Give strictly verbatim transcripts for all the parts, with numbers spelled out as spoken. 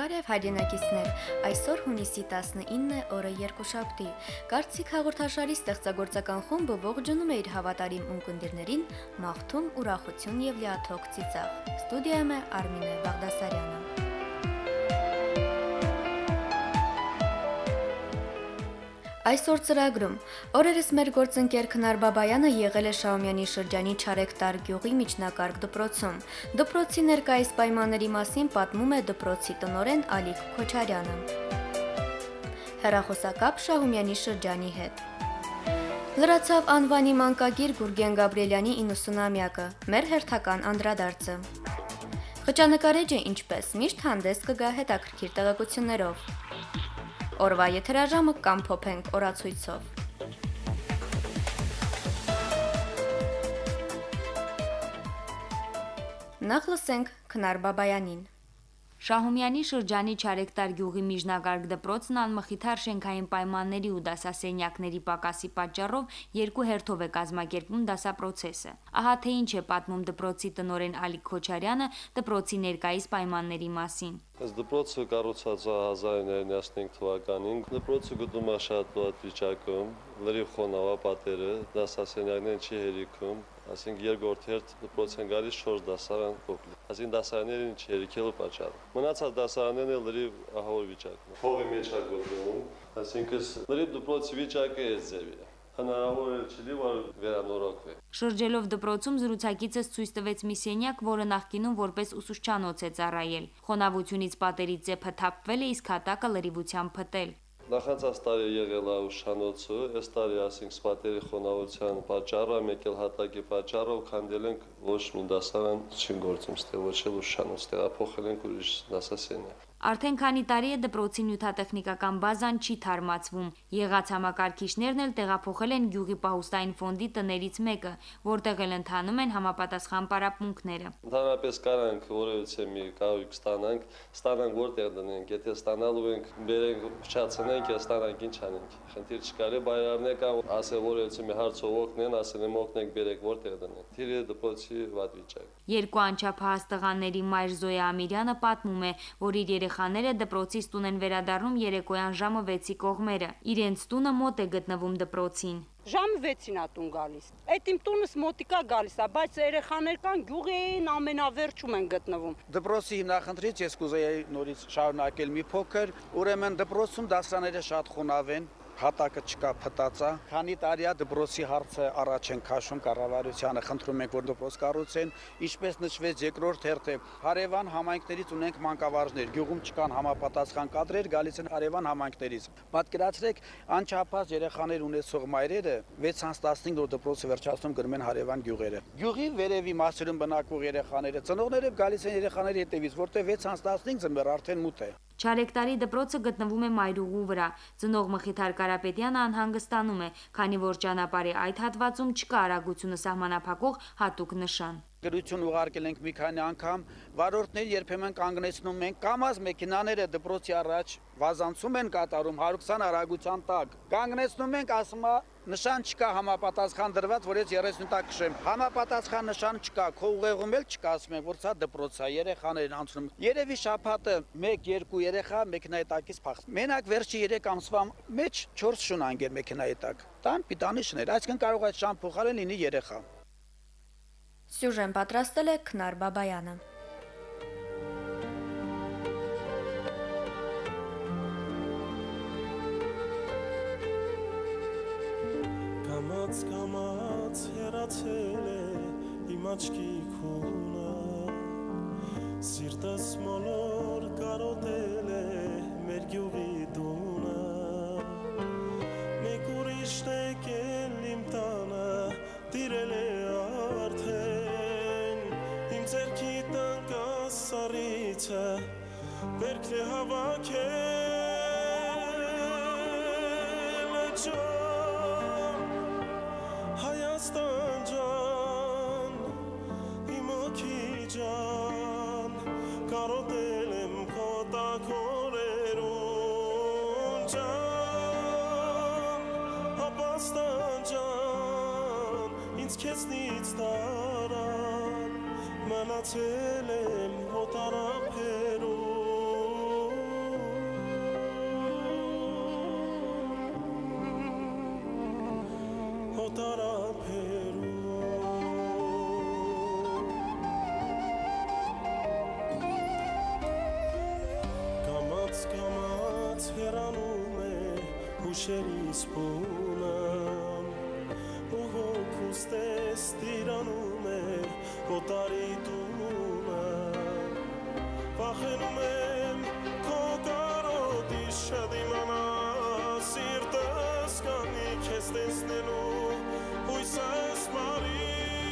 Բարև հայրենակիցներ, այսօր հունիսի տասնինը է, օրը երկուշաբթի։ Կարծիք հաղորդաշարի ստեղծագործական խումբը ողջունում է իր հավատարիմ ունկնդիրներին, մաղթում ուրախություն եւ լիաթոք ծիծաղ։ Ստուդիայում է Արմինե Բաղդասարյանը։ Այսօր ծրագրում օրերս մեր գործընկեր Քնար Բաբայանը եղել է Շահումյանի շրջանի Չարեկտար գյուղի միջնակարգ դպրոցում։ Դպրոցի ներկայիս պայմանների մասին պատմում է դպրոցի տնօրեն Ալիկ Քոչարյանը։ Հեռախոսակապ Շահումյանի շրջանի հետ։ Լրացավ անվանի մանկագիր Գուրգեն Գաբրիելյանի իննսունամյակը, մեր հերթական անդրադարձը։ Խճանկարեջը ինչպես միշտ հանդես կգա հետաքրքիր տեղեկություններով։ Օրվա եթերաժամը կամփոփենք օրացույցով։ Նախ լսենք Քնար Բաբայանին։ Շահումյանի շրջանի Չարեկտար գյուղի միջնակարգ դպրոցն անմխիթար շենքային պայմանների ու դասասենյակների պակասի պատճառով երկու հերթով է կազմակերպում դասապրոցեսը։ Ահա թե ինչ է պատմում դպրոցի տնօրեն Ալիկ Քոչարյանը դպրոցի ներկայիս պայմանների մասին։ Այս դպրոցը կառուցված է հազար իննսուն հինգ թվականին։ Դպրոցը գտնվում է շատ վատ վիճակում, լրիվ խոնավ է պատերը, դասասենյակներն չի հերիքում, այսինքն երկրորդ հերթ դպրոց են գալիս չորս դասարան փոքր։ Այսինքն դասարաններին չի հերիքելու պատճառը։ Մնացած դասարաններն լրիվ ահավոր վիճակում։ Փողի մեջ է գտնվում, այսինքն լրիվ դպրոցի վիճակը այս ձևի է։ Հնարավոր է չի որ վերանորոգվի։ Շրջելով դպրոցում զրուցակիցս ցույց տվեց մի սենյակ, որը նախկինում որպես ուսուցչանոց է ծառայել։ Խոնավությունից պատերի ծեփը թափվել է, իսկ հատակը լրիվությամբ փտել։ Նախանցած տարի եղել է ուսուցչանոցը, այս տարի ասենք սպատերի խոնավության պատճառով, մեկ էլ հատակի պատճառով քանդել ենք ոչ մի դասարան չի գործում, ստեղ ոչ էլ ուսուցչանոց, տեղափոխել ենք ուրիշ դասասենյակ։ Արդեն քանի տարի է դպրոցի նյութատեխնիկական բազան չի թարմացվում։ Եղած համակարգիչներն էլ տեղափոխել են գյուղի պահուստային ֆոնդի տներից մեկը, որտեղ էլ ընթանում են համապատասխան պարապմունքները։ Ընդհանրապես կարանք որևիցե մի կահույք ստանանք, ստանանք որտեղ դնենք, եթե ստանալու ենք, բերենք, փչացնենք, ստանանք ինչ անենք։ Խնդիր չկա, բայրամներ կան, ասել որևիցե մի հարցով օգնեն, ասել եմ օգնենք, բերեք որտեղ դնենք։ Թիրի դպրոցի վատ վիճակ։ Երկու անչափահաս տղաների մայր Զոյա Ամիրյանը պատմում է, որ իր երեխաները դպրոցից տուն են վերադառնում երեկոյան ժամը վեցի կողմերը։ Իրենց տունը մոտ է գտնվում դպրոցին։ Ժամը վեցին է տուն գալիս։ Այդ իմ տունս մոտիկա գալիս է, բայց երեխաներ կան գյուղին ամենավերջում են գտնվում։ Դպրոցի հիմնախնդրից ես կուզեի նորից շարունակել մի փոքր, ուրեմն դպրոցում դասարանները շատ խոնավ են, հատակը չկա, փտածա։ Քանի տարի է դպրոցի հարցը առաջ են քաշում կառավարությանը, խնդրում ենք որ դպրոց կառուցեն, ինչպես նշվեց երկրորդ հերթը հարևան համայնքներից ունենք մանկավարժներ, գյուղում չկան համապատասխան կադրեր, գալիս են հարևան համայնքներից։ Պատկերացրեք, անչափահաս երեխաներ ունեցող մայրերը վեցից տասնհինգ որ դպրոցը վերջացնում գնում են հարևան գյուղերը։ Գյուղի վերևի մասերում բնակվող երեխաները ծնողները գալիս են երեխաների հետևից, որտեղ վեցից տասնհինգ ծնվեր արդեն մութ է։ Չարեկտարի դպրոցը գտնվում է Մայրուղու վրա։ Ծնող Մխիթար Կարապետյանը անհանգստանում է, քանի որ ճանապարհի այդ հատվածում չկա արագությունը սահմանափակող հատուկ նշան։ Գրություն ուղարկել ենք մի քանի անգամ, վարորդներ երբեմն կանգնեցնում են, կամազ մեքենաները դպրոցի առաջ վազանցում են կատարում հարյուր քսան արագության տակ։ Կանգնեցնում ենք, ասում է նշան չկա համապատասխան դրված, որ ես երեսուն տակ քշեմ։ Համապատասխան նշան չկա, քո ուղեղում էլ չկա, ասում են, որ սա դպրոց է, երեխաներն անցնում։ Երևի շաբաթը մեկ երկու երեխա մեքենայի տակից փախ։ Մենակ վերջի երեք ամսվա մեջ չորս շուն անգեր մեքենայի տակ։ Տան պիտանի շներ, այսինքն կարող է շան փոխարեն լինի երեխա։ Սյուժեն պատրաստել է Քնար Բաբայանը։ Կամաց կամաց հեռացել է իմ աչքի քունը, սիրտս մոլոր կարոտել է մեր գյուղի տունը, մեկ ուրիշ եկել իմ տանը տիրել է արդեն, իմ ձերքի տանկաս սառիցը բերքն է հավաքել ջան, Հայաստան ջան, իմ օքի ջան, կարոտել եմ քո տակորերուն ջան, ապաստան ջան, ինձ քեզնից տարան, մնացել եմ հոտարափերում հուշերից պունամ ու հոգուս տես տիրանում է օտարի տունը վախենում եմ քո կարոտի շադիմանա սիրտս կանի քեզ տեսնելու հույսս մարի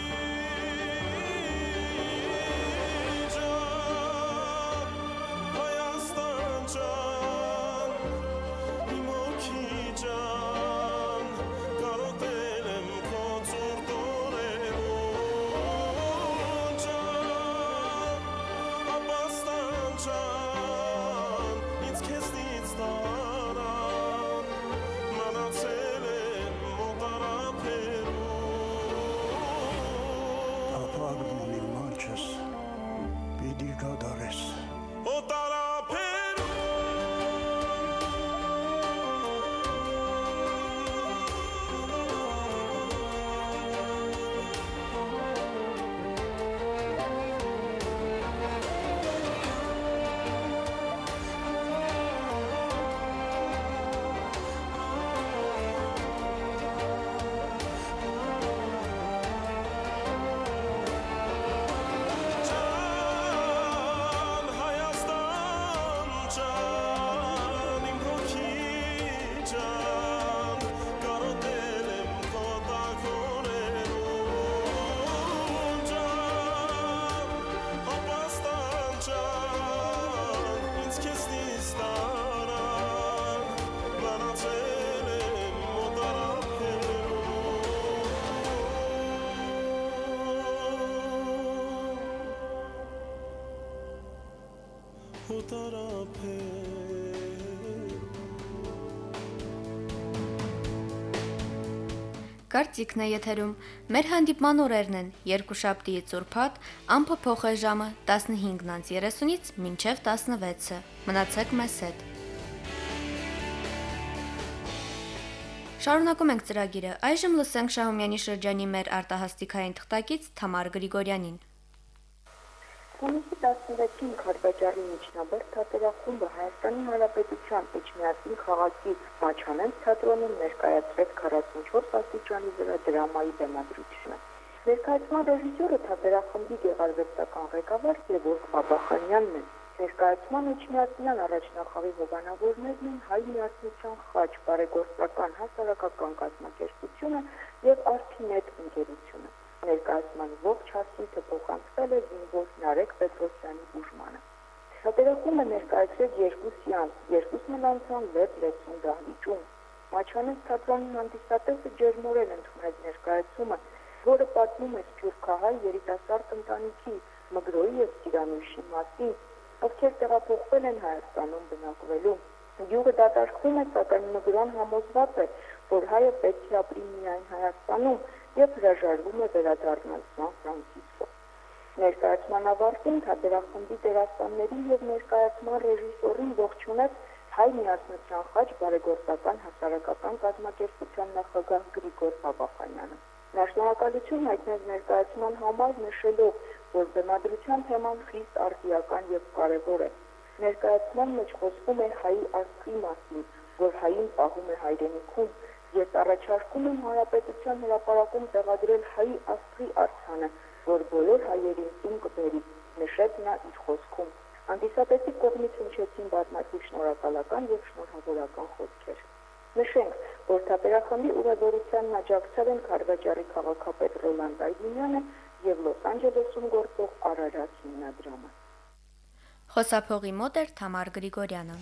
Կարծիքն է եթերում։ Մեր հանդիպման օրերն են երկուշաբթիից ուրբաթ, ամփոփող է ժամը տասնհինգ երեսունից մինչև տասնվեցը։ Մնացեք մեզ հետ։ Շարունակում ենք ծրագիրը։ Այժմ լսենք Շահումյանի շրջանի մեր արտահասթիկային թղթակից Թամար Գրիգորյանին։ Հունիսի տասնվեցին Քարվաճարի միջնաբերդ թատերախումբը Հայաստանի Հանրապետության Էջմիածին քաղաքի Մաչանենց թատրոնում ներկայացրեց քառասունչորս աստիճանի վրա դրամայի բեմադրությունը։ Ներկայացման ռեժիսորը թատերախմբի գեղարվեստական ղեկավար Գևորգ Բաբախանյանն է։ Ներկայացման Էջմիածնյան առաջնախաղի հովանավորներն են Հայ միասնության խաչ, բարեգործական հասարակական կազմակերպությունը եւ Արթինետ ընկերությունը։ Ներկայացման ողջ հասույթը փոխանցվել է զինվոր Նարեկ Պետրոսյանի բուժմանը։ Թատերախումբը ներկայացրեց երկու սեանս, երկուսն էլ անցան վեց լեցուն դահլիճում։ Մաչանենց թատրոնի հանդիսատեսը ջերմորեն ընդունեց ներկայացումը, որը պատմում է սփյուռքահայ երիտասարդ ընտանիքի Մգրոյի եւ Սիրանուշի մասին, ովքեր տեղափոխվել են Հայաստանում բնակվելու։ Գյուղը դատարկվում է, սակայն Մգրոն համոզված է, որ հայը պետք է ապրի միայն Հայաստանում եւ հրաժարվում է վերադառնալ Սան Ֆրանցիսկո։ Ներկայացման ավարտին թատերախմբի դերասաններին եւ ներկայացման ռեժիսորին ողջունեց Հայ միասնության խաչ բարեգործական հասարակական կազմակերպության նախագահ Գրիգոր Բաբախանյանը։ Նա շնորհակալություն հայտնեց ներկայացման համար, նշելով, որ բեմադրության թեման խիստ արտիական եւ կարեւոր է։ Ներկայացման մեջ խոսվում է հայի ազգի մասին, որ հային պահում է հայրենիքում։ Ես առաջարկում եմ Հանրապետության հրապարակում տեղադրել հայ աստղի արձանը, որ բոլոր հայերին տուն կբերի, նշեց նա իր խոսքում։ Հանդիսատեսի կողմից հնչեցին բազմաթիվ շնորհակալական եւ շնորհավորական խոսքեր։ Նշենք, որ թատերախմբի ուղևորությանն աջակցել են Քարվաճարի քաղաքապետ Ռոլանդ Այդինյանը եւ Լոս Անջելեսում գործող Արարատ հիմնադրամը։ Խոսափողի մոտ էր Թամար Գրիգորյանը։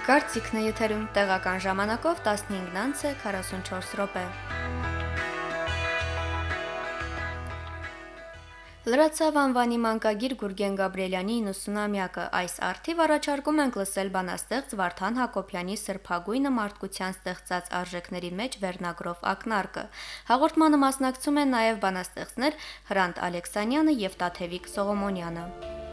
Կարծիքն է եթերում տեղական ժամանակով տասնհինգ քառասունչորս րոպե։ Լրացավ անվանի մանկագիր Գուրգեն Գաբրիելյանի իննսունամյակը։ Այս առթիվ առաջարկում ենք լսել բանաստեղծ Վարդան Հակոբյանի սրբագույնը մարդկության ստեղծած արժեքների մեջ վերնագրով ակնարկը։ Հաղորդմանը մասնակցում են նաև բանաստեղծներ Հրանտ Ալեքսանյանը եւ Տաթևիկ Սողոմոնյանը։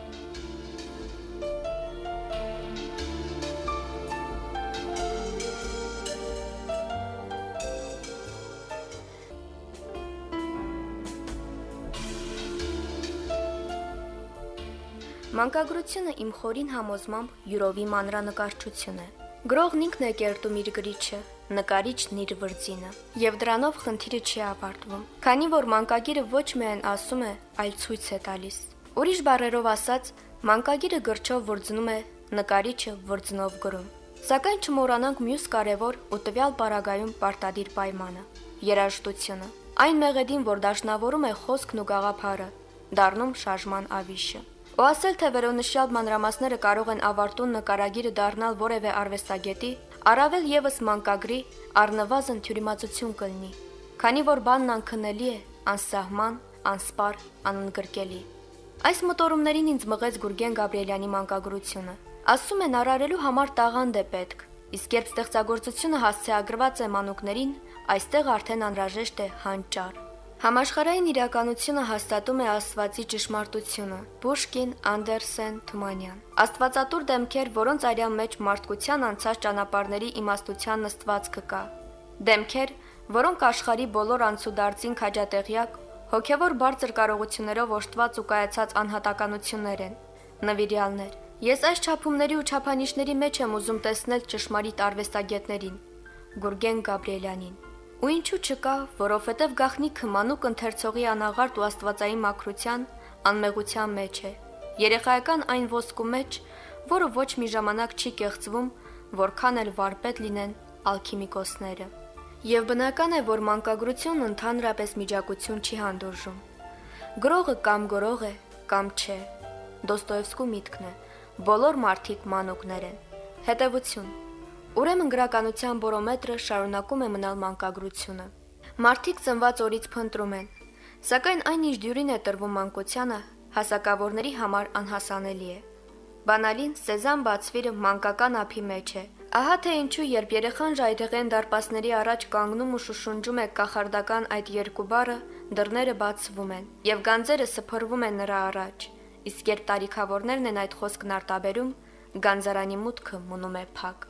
Մանկագրությունը իմ խորին համոզմամբ յուրովի մանրանկարչություն է։ Գրողն ինքն է կերտում իր գրիչը, նկարիչն իր վրձինը, եւ դրանով խնդիրը չի ավարտվում, քանի որ մանկագիրը ոչ միայն ասում է, այլ ցույց է տալիս։ Ուրիշ բառերով ասած, մանկագիրը գրչով վրձնում է, նկարիչը վրձնով գրում։ Սակայն չմոռանանք մյուս կարևոր ու տվյալ պարագայում պարտադիր պայմանը՝ երաժշտությունը։ Այն մեղեդին, որ դաշնավորում է խոսքն ու գաղափարը, դառնում շարժման ավիշը։ Ու ասել, թե վերոնշյալ մանրամասները կարող են ավարտուն նկարագիրը դառնալ որևէ արվեստագետի, առավել եւս մանկագրի, առնվազն թյուրիմացություն կլինի, քանի որ բանն անքննելի է, անսահման, անսպար, անընդգրկելի։ Այս մտորումներին ինձ մղեց Գուրգեն Գաբրիելյանի մանկագրությունը։ Ասում են, արարելու համար տաղանդ է պետք, իսկ երբ ստեղծագործությունը հասցեագրված է մանուկներին, այստեղ արդեն անհրաժեշտ է հանճար։ Համաշխարհային իրականությունը հաստատում է աստվածի ճշմարտությունը։ Պուշկին, Անդերսեն, Թումանյան։ Աստվածատուր դեմքեր, որոնց արյան մեջ մարդկության անցած ճանապարհների իմաստության նստվածքը կա։ Դեմքեր, որոնք աշխարհի բոլոր անցուդարձին քաջատեղյակ, հոգևոր բարձր կարողություններով օժտված ու կայացած անհատականություններ են։ Նվիրյալներ։ Ես այս չափումների ու չափանիշների մեջ եմ ուզում տեսնել ճշմարիտ արվեստագետներին։ Գուրգեն Գաբրիելյանին։ Ու ինչու չկա, որովհետև գախնիքը մանուկ ընթերցողի անաղարտ ու աստվածային մաքրության, անմեղության մեջ է, երեխայական այն ոսկու մեջ, որը ոչ մի ժամանակ չի կեղծվում, որքան էլ վարպետ լինեն ալքիմիկոսները։ Եվ բնական է, որ մանկագրությունն ընդհանրապես միջակություն չի հանդուրժում։ Գրողը կամ գրող է, կամ չէ։ Դոստոևսկու միտքն է, բոլոր մարդիկ մանուկներ են։ Հետևություն։ Ուրեմն գրականության բորոմետրը շարունակում է մնալ մանկագրությունը։ Մարդիկ ծնված օրից փնտրում են, սակայն այն ինչ դյուրին է տրվում մանկությանը, հասակավորների համար անհասանելի է։ Բանալին Սեզան բացվիրը մանկական ափի մեջ է։ Ահա թե ինչու երբ երեխան ժայթեղեն դարպասների առաջ կանգնում ու շշունջում է կախարդական այդ երկու բառը, դռները բացվում են, եւ գանձերը սփռվում են նրա առաջ, իսկ երբ տարիքավորներն են այդ խոսքն արտաբերում, գանձարանի մուտքը մնում է փակ։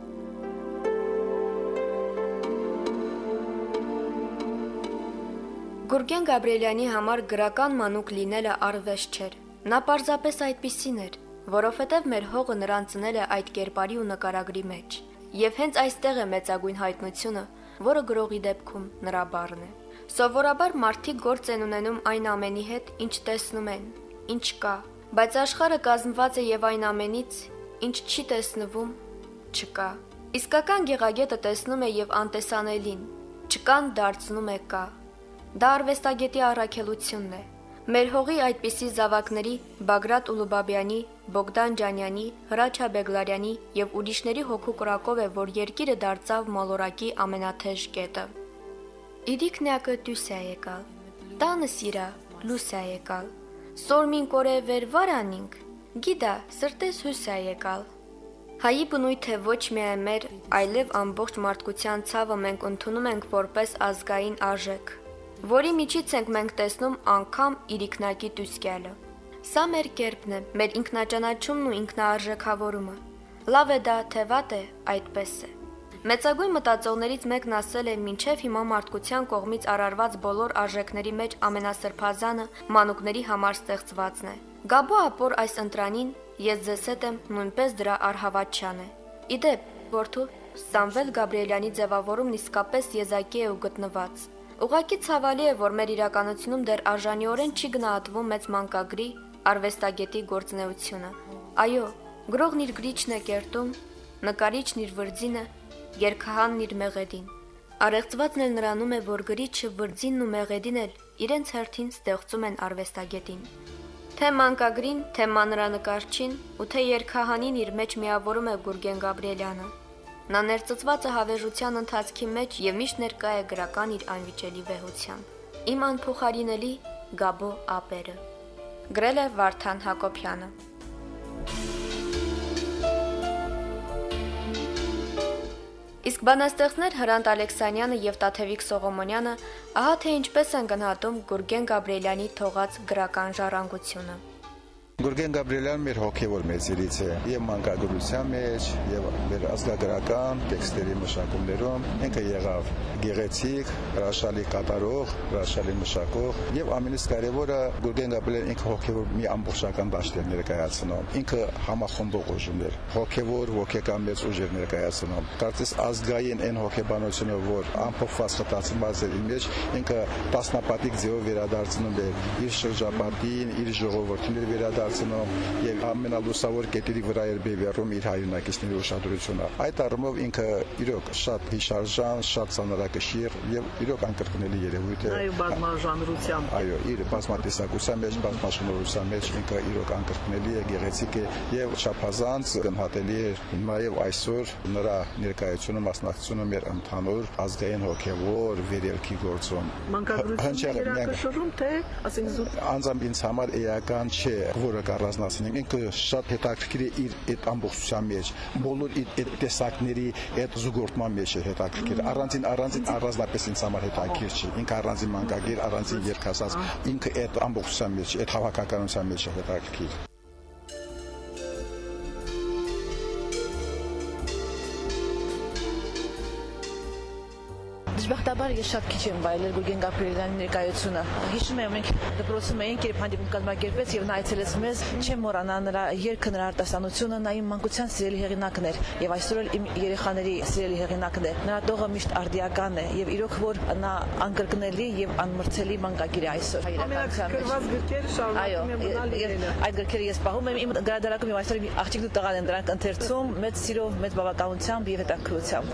Գուրգեն Գաբրիելյանի համար գրական մանուկ լինելը արվեստ չէր։ Նա պարզապես այդպիսին էր, որովհետև մեր հողը նրան ծնել է այդ կերպարի ու նկարագրի մեջ։ Եվ հենց այստեղ է մեծագույն հայտնությունը, որը գրողի դեպքում նրա բառն է։ Սովորաբար մարդիկ գործ են ունենում այն ամենի հետ, ինչ տեսնում են, ինչ կա, բայց աշխարհը կազմված է եւ այն ամենից, ինչ չի տեսնվում, չկա։ Իսկական գեղագետը տեսնում է եւ անտեսանելին, չկան դարձնում է կա։ Դա արվեստագետի առաքելությունն է։ Մեր հողի այդպիսի զավակների Բագրատ Ուլուբաբյանի, Բոգդան Ջանյանի, Հրաչա Բեգլարյանի եւ ուրիշների հոգու կրակով է, որ երկիրը դարձավ մոլորակի ամենաթեժ կետը։ Իդիկնյակը դյուսա եկալ, տանը սիրա, լուսա եկալ, սորմին կորե վեր վարանինք, գիդա սրտես հուսա եկալ։ Հայի բնույթ է ոչ միայն մեր, այլև ամբողջ մարդկության ցավը մենք ընդունում ենք որպես ազգային արժեք, որի միջից ենք մենք տեսնում անգամ իրիկնակի տուսկյալը։ Սա մեր կերպն է, մեր ինքնաճանաչումն ու ինքնաարժեքավորումը։ Լավ է դա, թե վատ է, այդպես է։ Մեծագույն մտածողներից մեկն ասել է, մինչև հիմա մարդկության կողմից արարված բոլոր արժեքների մեջ ամենասրբազանը մանուկների համար ստեղծվածն է։ Գաբո ապոր այս ընտրանին ես ձեզ հետ եմ նույնպես դրա արհավատչան է։ Իդեպ, որդու Սամվել Գաբրիելյանի ձևավորումն իսկապես եզակի է ու գտնված։ Ուղղակի ցավալի է, որ մեր իրականությունում դեռ արժանիորեն չի գնահատվում մեծ մանկագրի, արվեստագետի գործունեությունը։ Այո, գրողն իր գրիչն է կերտում, նկարիչն իր վրձինը, երգահանն իր մեղեդին։ Արեղծվածն էլ նրանում է, որ գրիչը, վրձինն ու մեղեդին էլ իրենց հերթին ստեղծում են արվեստագետին։ Թե մանկագրին, թե մանրանկարչին ու թե երգահանին իր մեջ միավորում է Գուրգեն Գաբրիելյանը։ Նա ներծծված է հավերժության ընթացքի մեջ եւ միշտ ներկա է գրական իր անվիճելի վեհությամբ։ Իմ անփոխարինելի Գաբո ապերը։ Գրել է Վարդան Հակոբյանը։ Իսկ բանաստեղծներ Հրանտ Ալեքսանյանը եւ Տաթևիկ Սողոմոնյանը ահա թե ինչպես են գնահատում Գուրգեն Գաբրիելյանի թողած գրական ժառանգությունը։ Գուրգեն Գաբրիելյանը մեր հոգևոր մեծերից է եւ մանկագրության մեջ եւ մեր ազգագրական տեքստերի մշակումներում ինքը եղավ գեղեցիկ, հրաշալի կատարող, հրաշալի մշակող եւ ամենից կարեւորը Գուրգեն Գաբրիելյանը ինքը հոգևոր մի ամբողջական դաշտ էր ներկայացնում։ Ինքը համախմբող ուժ էր, հոգևոր, ոգեկան մեծ ուժ էր ներկայացնում։ Կարծես ազգային այն հոգեբանությունը, որ ամփոփված խտացված էր իր մեջ, ինքը տասնապատիկ ձևով վերադարձնում էր իր շրջապատին, իր ժողովրդին վերադարձնում եւ ամենալուսավոր կետերի վրա էր բևեռում իր հայրենակիցների ուշադրությունը։ Այդ առումով ինքը իրոք շատ հիշարժան, շատ ծանրակշիռ եւ իրոք անկրկնելի երևույթ է։ Այո, բազմաժանրությամբ։ Այո, իր բազմատեսակության մեջ, բազմաշնորհության մեջ ինքը իրոք անկրկնելի է, գեղեցիկ է եւ չափազանց գնահատելի է նաեւ այսօր նրա ներկայությունը մասնակցությունը մեր ընդհանուր ազգային հոգևոր վերելքի գործում։ Մանկագրությունը երակշռում թե, ասենք զուտ անձամբ ինձ համար էական չէ, որը կառանձնացնենք։ Ինքը շատ հետաքրքիր է իր այդ ամբողջության մեջ, բոլոր այդ տեսակների այդ զուգորդման մեջ է հետաքրքիր։ Առանձին առանձին առանձնապես ինձ համար հետաքրքիր չի։ Ինքը առանձին մանկագիր, առանձին երգասաց, ինքը այդ ամբողջության մեջ, այդ հավաքականության մեջ է հետաքրքիր։ Դժբախտաբար ես շատ քիչ եմ վայելել Գուրգեն Գաբրիելյանի ներկայությունը։ Հիշում եմ, մենք դպրոցում էինք, երբ հանդիպում կազմակերպվեց եւ նա այցելեց մեզ, չեմ մոռանա նրա երգը, նրա արտասանությունը, նա իմ մանկության սիրելի հեղինակն էր եւ այսօր էլ իմ երեխաների սիրելի հեղինակն է։ Նրա տողը միշտ արդիական է եւ իրոք որ նա անկրկնելի եւ անմրցելի մանկագիր է այսօր հայրենական մեջ։ Այո, այդ գրքերը ես պահում եմ իմ գրադարանում եւ այսօր աղջիկն ու տղան են դրանք ընթերցում մեծ սիրով, մեծ բավականությամբ եւ հետաքրքրությամբ։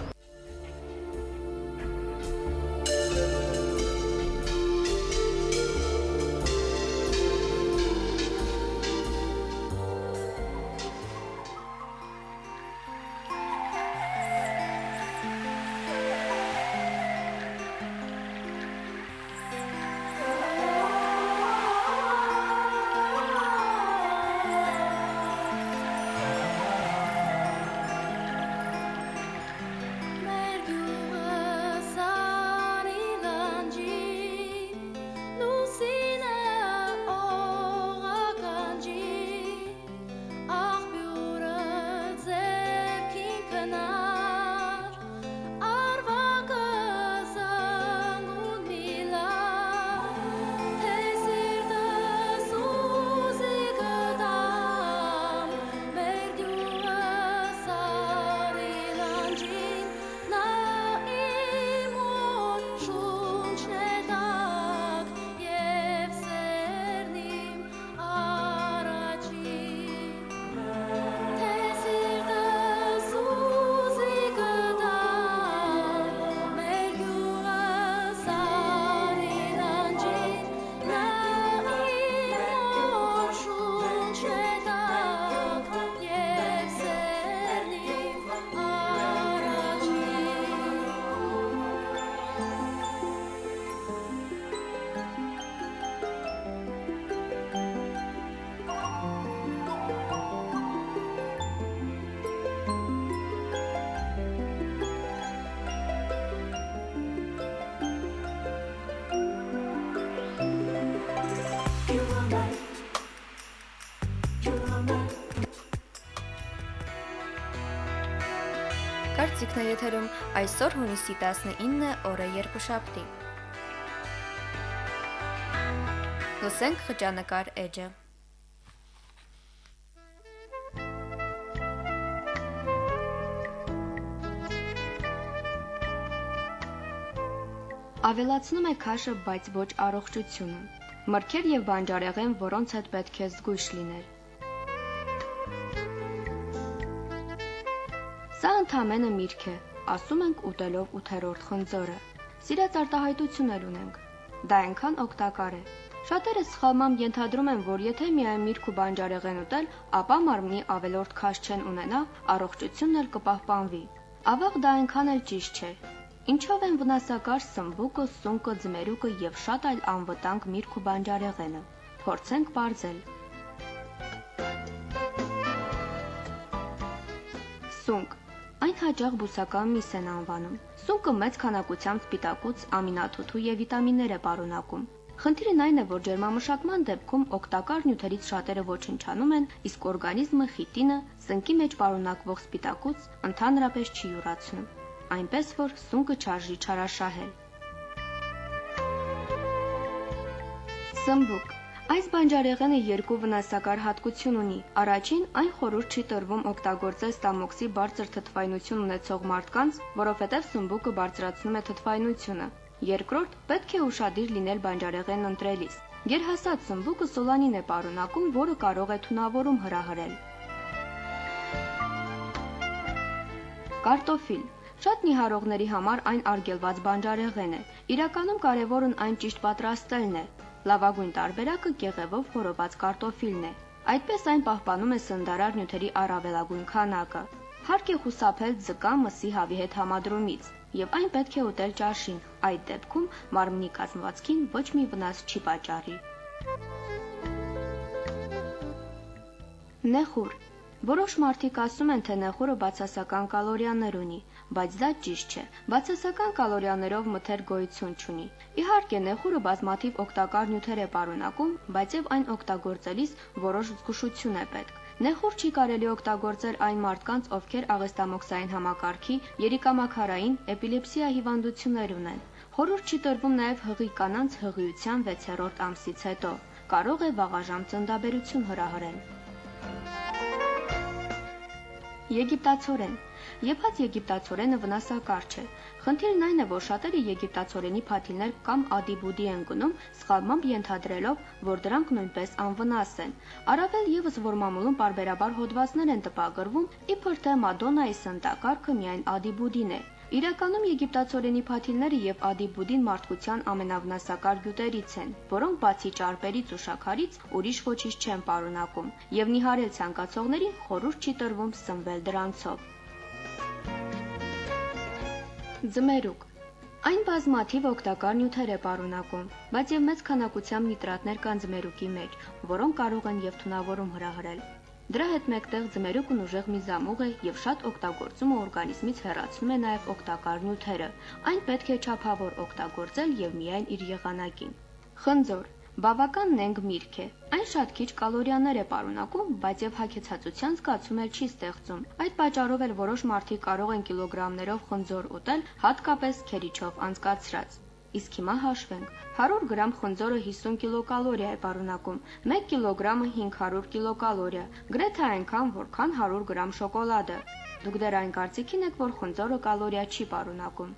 Կարծիքն է եթերում այսօր հունիսի տասնինը օրը երկուշաբթի։ Լսենք խճանկար էջը։ Ավելացնում է քաշը, բայց ոչ առողջությունը։ Մրգեր եւ բանջարեղեն, որոնց հետ պետք է զգույշ լինել։ Սա ընդամենը միրգ է, ասում ենք ուտելով ութերորդ խնձորը։ Սիրած արտահայտություն էլ ունենք։ Դա այնքան օգտակար է, Շատերը սխալմամբ ենթադրում են, որ եթե միայն միրգ ու բանջարեղեն ուտել, ապա մարմնի ավելորդ քաշ չեն ունենա, առողջությունն էլ կպահպանվի։ Ավաղ դա այնքան էլ ճիշտ չէ։ Ինչով են վնասակար սմբուկը, սունկը, ձմերուկը եւ շատ այլ անվտանգ միրգ ու բանջարեղենը։ Փորձենք պարզել։ Սունկ։ Այն հաճախ բուսական միս են անվանում։ Սունկը մեծ քանակությամբ սպիտակուց, ամինաթութու եւ վիտամիններ է պարունակում։ Խնդիրն այն է, որ ջերմամշակման դեպքում օգտակար նյութերից շատերը ոչնչանում են, իսկ օրգանիզմը խիտինը, սնկի մեջ պարունակվող սպիտակուց, ընդհանրապես չի յուրացնում, այնպես որ սունկը չարժի չարաշահել։ Սմբուկ։ Այս բանջարեղենը երկու վնասակար հատկություն ունի։ Առաջին, այն խորհուրդ չի տրվում օգտագործել ստամոքսի բարձր թթվայնություն ունեցող մարդկանց, որովհետև սմբուկը բարձրացնում է թթվայնությունը։ Երկրորդ, պետք է ուշադիր լինել բանջարեղենն ընտրելիս։ Գերհասած սմբուկը սոլանին է պարունակում, որը կարող է թունավորում հրահրել։ Կարտոֆիլ։ Շատ նիհարողների համար այն արգելված բանջարեղեն է։ Իրականում կարևորն այն ճիշտ պատրաստելն է։ Լավագույն տարբերակը կեղևով փորված կարտոֆիլն է։ Այդպես այն պահպանում է սննդարար նյութերի առավելագույն քանակը։ Հարկ է խուսափել ձկա, մսի, հավի հետ համադրումից, եւ այն պետք է ուտել ճաշին։ Այդ դեպքում մարմնի կազմվածքին ոչ մի վնաս չի պատճառի։ Նեխուր։ Որոշ մարդիկ ասում են, թե նեխուրը բացասական կալորիաներ ունի, բայց դա ճիշտ չէ։ Բացասական կալորիաներով մթեր գոյություն չունի։ Իհարկե, նեխուրը բազմաթիվ օգտակար նյութեր է պարունակում, բայց եւ այն օգտագործելիս որոշ զգուշություն է պետք։ Նեխուր չի կարելի օգտագործել այն մարդկանց, ովքեր աղեստամոքսային համակարգի, երիկամաքարային, էպիլեպսիա հիվանդություններ ունեն։ Խորհուրդ չի տրվում նաեւ հղի կանանց հղիության վեցերորդ ամսից հետո։ Կարող է վաղաժամ ծննդաբերություն հրահրել։ Եգիպտացորեն։ Եփած եգիպտացորենը վնասակար չէ։ Խնդիրն այն է, որ շատերը եգիպտացորենի փաթիլներ կամ ադիբուդի են գնում, սխալմամբ ենթադրելով, որ դրանք նույնպես անվնաս են։ Առավել եւս, որ մամուլում պարբերաբար հոդվածներ են տպագրվում, իբր թե Մադոննայի սնտակարգը միայն ադիբուդին է։ Իրականում եգիպտացորենի փաթիլները եւ ադիբուդին մարդկության ամենավնասակար գյուտերից են, որոնք բացի ճարպերից ու շաքարից ուրիշ ոչինչ չեն պարունակում, եւ նիհարել ցանկացողներին խորհուրդ չի տրվում սնվել դրանցով։ Ձմերուկ։ Այն բազմաթիվ օգտակար նյութեր է պարունակում, բայց եւ մեծ քանակությամբ նիտրատներ կան ձմերուկի մեջ, որոնք կարող են եւ թունավորում հրահրել։ Դրա հետ մեկտեղ ձմերուկն ուժեղ մի զամուղ է եւ շատ օգտագործումը օրգանիզմից հեռացնում է նաեւ օգտակար նյութերը։ Այն պետք է չափավոր օգտագործել եւ միայն իր եղանակին։ Խնձոր բավական նենգ միրգ է։ Այն շատ քիչ կալորիաներ է պարունակում, բայց եւ հագեցածության զգացում էլ չի ստեղծում։ Այդ պատճառով էլ որոշ մարդիկ կարող են կիլոգրամներով խնձոր ուտել, հատկապես քերիչով անցկացրած։ Իսկ հիմա հաշվենք։ հարյուր գրամ խնձորը հիսուն կիլոկալորիա է պարունակում, մեկ կիլոգրամը հինգ հարյուր կիլոկալորիա, գրեթե այնքան, որքան հարյուր գրամ շոկոլադը։ Դուք դեռ այն կարծիքին եք, որ խնձորը կալորիա չի պարունակում։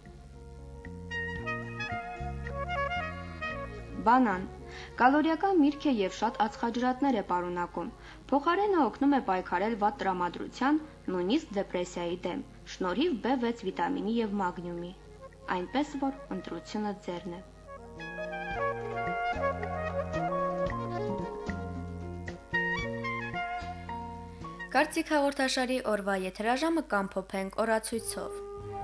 Բանան կալորիական միրգ է եւ շատ ածխաջրատներ է պարունակում։ Փոխարենը օգնում է պայքարել վատ տրամադրության, նույնիսկ դեպրեսիայի դեմ, շնորհիվ B վեց վիտամինի եւ մագնիումի։ Այնպես որ ընտրությունը ձերն է։ Կարծիք հաղորդաշարի օրվա եթերաժամը կամփոփենք օրացույցով։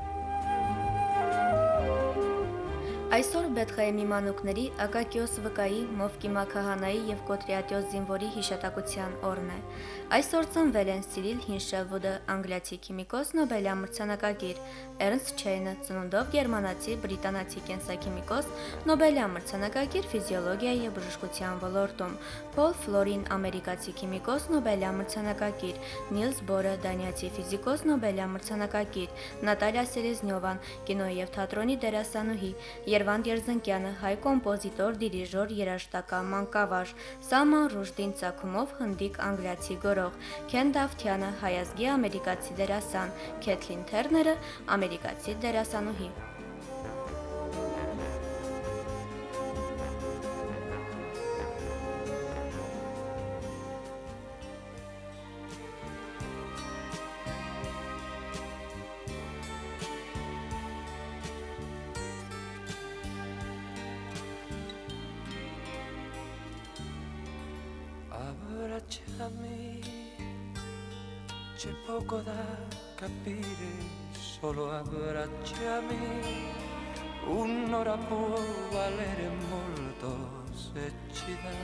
Այսօր Բեթղայեմի մանուկների Ակակիոս վկայի, Մովկիմա քահանայի եւ Կոտրիատիոս զինվորի հիշատակության օրն է։ Այսօր ծնվել են Սիրիլ Հինշելվուդը, անգլիացի քիմիկոս, Նոբելյան մրցանակակիր, Էրնստ Չեյնը, ծնունդով գերմանացի, բրիտանացի կենսաքիմիկոս, Նոբելյան մրցանակակիր ֆիզիոլոգիայի եւ բժշկության ոլորտում, Փոլ Ֆլորին, ամերիկացի քիմիկոս, Նոբելյան մրցանակակիր, Նիլս Բորը, դանիացի ֆիզիկոս, Նոբելյան մրցանակակիր, Նատալիա Սելեզնյովան, կինոյի եւ թատրոնի դերասանուհի, Երվանդ Երզնկյանը, հայ կոմպոզիտոր, դիրիժոր, երաժշտական, մանկավար, Սալման Ռուշդին ծագումով հնդիկ անգլիացի գրող, Քեն Դավթյանը, հայազգի ամերիկացի դերասան, Քեթլին Թերները, ամերիկացի դերասանուհի։ c'è poco da capire, solo abbracciami, un'ora può valere molto se ci dà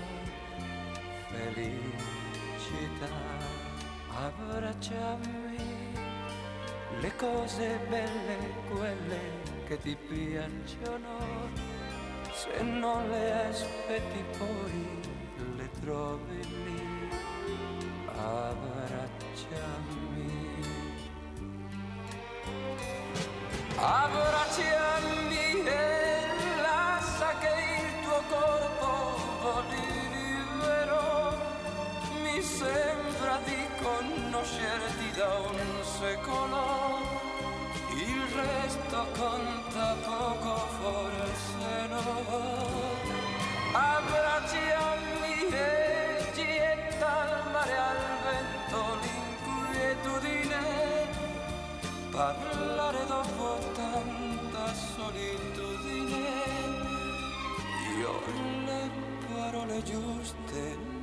felicità. Abbracciami, le cose belle, quelle che ti piacciono, se non le aspetti poi le trovi lì. Abbracciami, abbracciami e lascia che il tuo corpo voli libero. Mi sembra di conoscerti da un secolo, il resto conta poco, forse no. Abbracciami e getta al mare, al vento, l'inquietudine, parlare dopo tanta solitudine. Io le parole giuste